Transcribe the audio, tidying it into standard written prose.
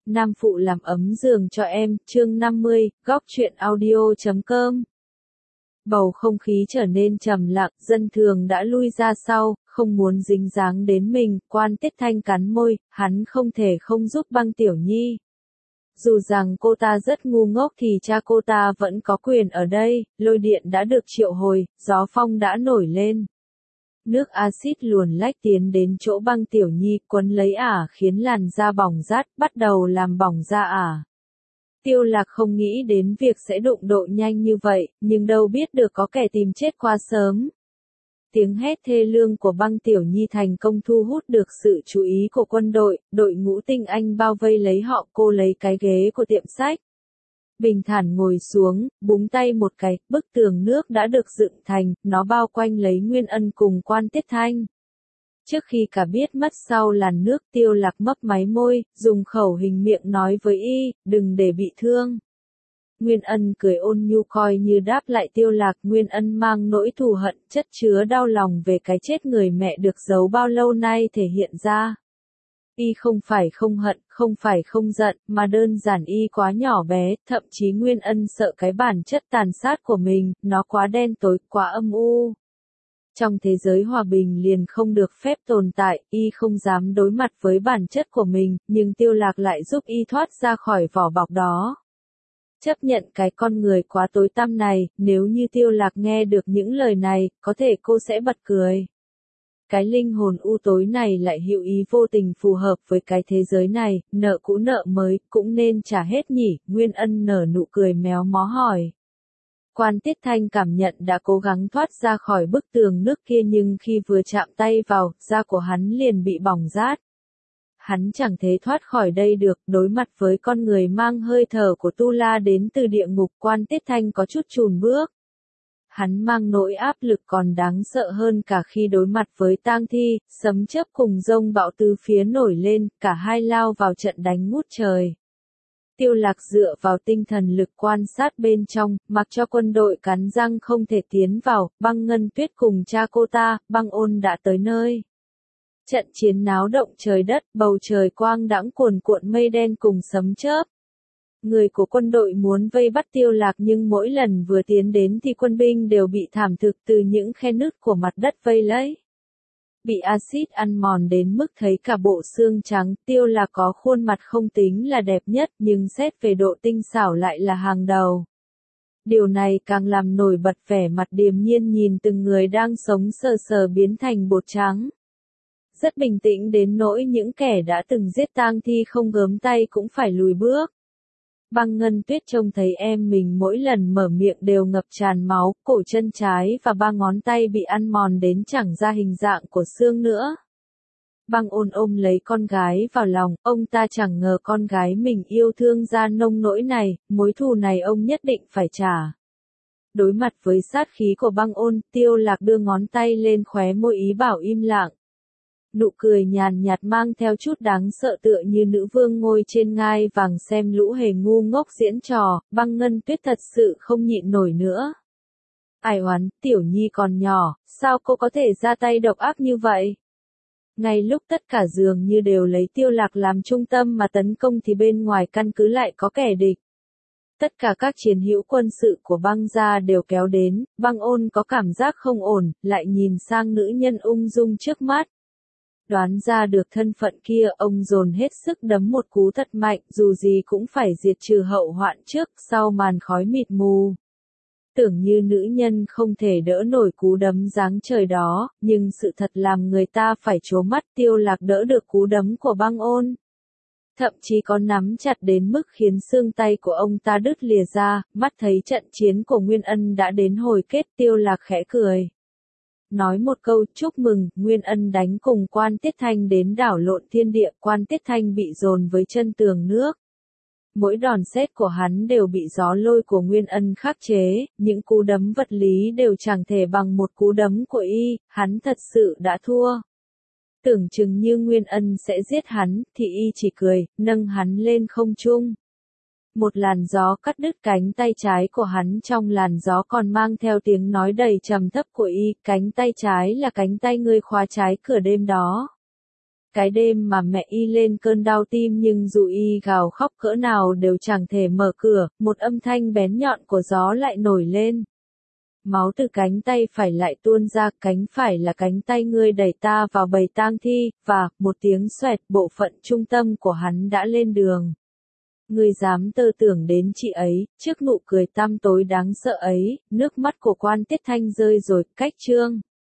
Nam phụ làm ấm giường cho em, chương 50, góc truyện audio.com. Bầu không khí trở nên trầm lặng, dân thường đã lui ra sau, không muốn dính dáng đến mình, Quan Tiết Thanh cắn môi, hắn không thể không giúp Băng Tiểu Nhi. Dù rằng cô ta rất ngu ngốc thì cha cô ta vẫn có quyền ở đây, lôi điện đã được triệu hồi, gió phong đã nổi lên. Nước axit luồn lách tiến đến chỗ Băng Tiểu Nhi, quấn lấy ả khiến làn da bỏng rát, bắt đầu làm bỏng da ả. Tiêu Lạc không nghĩ đến việc sẽ đụng độ nhanh như vậy, nhưng đâu biết được có kẻ tìm chết quá sớm. Tiếng hét thê lương của Băng Tiểu Nhi thành công thu hút được sự chú ý của quân đội, đội ngũ tinh anh bao vây lấy họ, cô lấy cái ghế của tiệm sách. Bình thản ngồi xuống, búng tay một cái, bức tường nước đã được dựng thành, nó bao quanh lấy Nguyên Ân cùng Quan Tiết Thanh. Trước khi cả biết mất sau làn nước, Tiêu Lạc mấp máy môi, dùng khẩu hình miệng nói với y, đừng để bị thương. Nguyên Ân cười ôn nhu coi như đáp lại Tiêu Lạc. Nguyên Ân mang nỗi thù hận, chất chứa đau lòng về cái chết người mẹ được giấu bao lâu nay thể hiện ra. Y không phải không hận, không phải không giận, mà đơn giản y quá nhỏ bé, thậm chí Nguyên Ân sợ cái bản chất tàn sát của mình, nó quá đen tối, quá âm u. Trong thế giới hòa bình liền không được phép tồn tại, y không dám đối mặt với bản chất của mình, nhưng Tiêu Lạc lại giúp y thoát ra khỏi vỏ bọc đó. Chấp nhận cái con người quá tối tăm này, nếu như Tiêu Lạc nghe được những lời này, có thể cô sẽ bật cười. Cái linh hồn u tối này lại hữu ý vô tình phù hợp với cái thế giới này, nợ cũ nợ mới, cũng nên trả hết nhỉ. Nguyên Ân nở nụ cười méo mó hỏi. Quan Tiết Thanh cảm nhận đã cố gắng thoát ra khỏi bức tường nước kia nhưng khi vừa chạm tay vào, da của hắn liền bị bỏng rát. Hắn chẳng thể thoát khỏi đây được, đối mặt với con người mang hơi thở của Tu La đến từ địa ngục, Quan Tiết Thanh có chút chùn bước. Hắn mang nỗi áp lực còn đáng sợ hơn cả khi đối mặt với tang thi, sấm chớp cùng dông bão từ phía nổi lên, cả hai lao vào trận đánh ngút trời. Tiêu Lạc dựa vào tinh thần lực quan sát bên trong, mặc cho quân đội cắn răng không thể tiến vào. Băng Ngân Tuyết cùng cha cô ta, Băng Ôn đã tới nơi. Trận chiến náo động trời đất, bầu trời quang đãng cuồn cuộn mây đen cùng sấm chớp. Người của quân đội muốn vây bắt Tiêu Lạc nhưng mỗi lần vừa tiến đến thì quân binh đều bị thảm thực từ những khe nứt của mặt đất vây lấy. Bị axit ăn mòn đến mức thấy cả bộ xương trắng, Tiêu Lạc có khuôn mặt không tính là đẹp nhất nhưng xét về độ tinh xảo lại là hàng đầu. Điều này càng làm nổi bật vẻ mặt điềm nhiên nhìn từng người đang sống sờ sờ biến thành bột trắng. Rất bình tĩnh đến nỗi những kẻ đã từng giết tang thi không gớm tay cũng phải lùi bước. Băng Ngân Tuyết trông thấy em mình mỗi lần mở miệng đều ngập tràn máu, cổ chân trái và ba ngón tay bị ăn mòn đến chẳng ra hình dạng của xương nữa. Băng Ôn ôm lấy con gái vào lòng, ông ta chẳng ngờ con gái mình yêu thương ra nông nỗi này, mối thù này ông nhất định phải trả. Đối mặt với sát khí của Băng Ôn, Tiêu Lạc đưa ngón tay lên khóe môi ý bảo im lặng. Nụ cười nhàn nhạt mang theo chút đáng sợ tựa như nữ vương ngồi trên ngai vàng xem lũ hề ngu ngốc diễn trò. Băng Ngân Tuyết thật sự không nhịn nổi nữa. Ai oán, Tiểu Nhi còn nhỏ, sao cô có thể ra tay độc ác như vậy? Ngay lúc tất cả dường như đều lấy Tiêu Lạc làm trung tâm mà tấn công thì bên ngoài căn cứ lại có kẻ địch. Tất cả các chiến hữu quân sự của Băng gia đều kéo đến, Băng Ôn có cảm giác không ổn, lại nhìn sang nữ nhân ung dung trước mắt. Đoán ra được thân phận kia, ông dồn hết sức đấm một cú thật mạnh, dù gì cũng phải diệt trừ hậu hoạn trước, sau màn khói mịt mù. Tưởng như nữ nhân không thể đỡ nổi cú đấm giáng trời đó, nhưng sự thật làm người ta phải trố mắt. Tiêu Lạc đỡ được cú đấm của Băng Ôn. Thậm chí có nắm chặt đến mức khiến xương tay của ông ta đứt lìa ra, mắt thấy trận chiến của Nguyên Ân đã đến hồi kết. Tiêu Lạc khẽ cười. Nói một câu chúc mừng, Nguyên Ân đánh cùng Quan Tiết Thanh đến đảo lộn thiên địa, Quan Tiết Thanh bị dồn với chân tường nước. Mỗi đòn sét của hắn đều bị gió lôi của Nguyên Ân khắc chế, những cú đấm vật lý đều chẳng thể bằng một cú đấm của y, hắn thật sự đã thua. Tưởng chừng như Nguyên Ân sẽ giết hắn, thì y chỉ cười, nâng hắn lên không trung. Một làn gió cắt đứt cánh tay trái của hắn, trong làn gió còn mang theo tiếng nói đầy trầm thấp của y, cánh tay trái là cánh tay ngươi khóa trái cửa đêm đó. Cái đêm mà mẹ y lên cơn đau tim nhưng dù y gào khóc cỡ nào đều chẳng thể mở cửa, một âm thanh bén nhọn của gió lại nổi lên. Máu từ cánh tay phải lại tuôn ra, cánh phải là cánh tay ngươi đẩy ta vào bầy tang thi, và, một tiếng xoẹt, bộ phận trung tâm của hắn đã lên đường. Ngươi dám tơ tưởng đến chị ấy, trước nụ cười tăm tối đáng sợ ấy, nước mắt của Quan Tiết Thanh rơi rồi, cách chương.